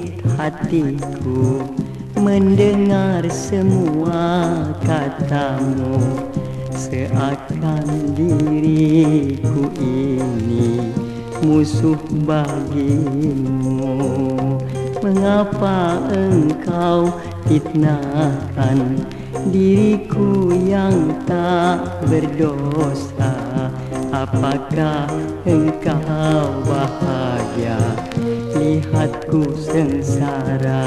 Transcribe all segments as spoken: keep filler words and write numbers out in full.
sakit hatiku mendengar semua katamu, seakan diriku ini musuh bagimu. Mengapa engkau fitnahkan diriku yang tak berdosa? Apakah engkau bahagia lihatku sengsara?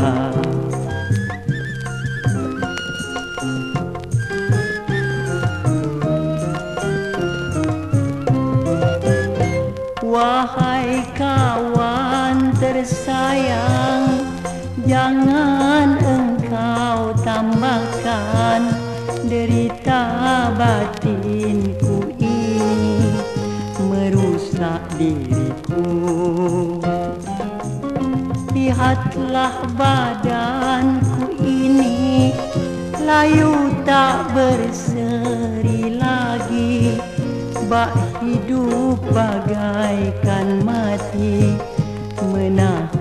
Wahai kawan tersayang, jangan engkau tambahkan derita batinku ini merusak diriku. Lihatlah badanku ini layu tak berseri lagi, bak hidup bagaikan mati, menah